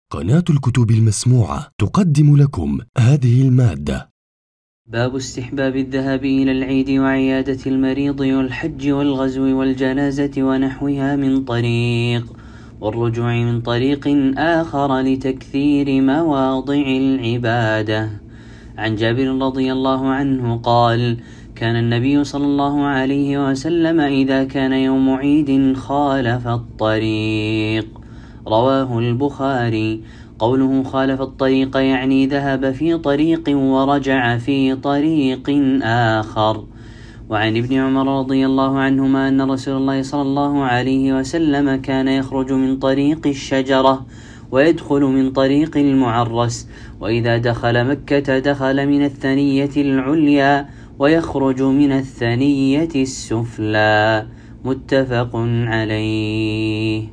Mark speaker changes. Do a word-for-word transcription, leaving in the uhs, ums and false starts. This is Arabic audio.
Speaker 1: قناة الكتب المسموعة تقدم لكم هذه المادة.
Speaker 2: باب استحباب الذهاب إلى العيد وعيادة المريض والحج والغزو والجنازة ونحوها من طريق، والرجوع من طريق آخر لتكثير مواضع العبادة. عن جابر رضي الله عنه قال: كان النبي صلى الله عليه وسلم إذا كان يوم عيد خالف الطريق. رواه البخاري. قوله خالف الطريق يعني ذهب في طريق ورجع في طريق آخر. وعن ابن عمر رضي الله عنهما أن رسول الله صلى الله عليه وسلم كان يخرج من طريق الشجرة ويدخل من طريق المعرس، وإذا دخل مكة دخل من الثنية العليا ويخرج من الثنية السفلى. متفق عليه.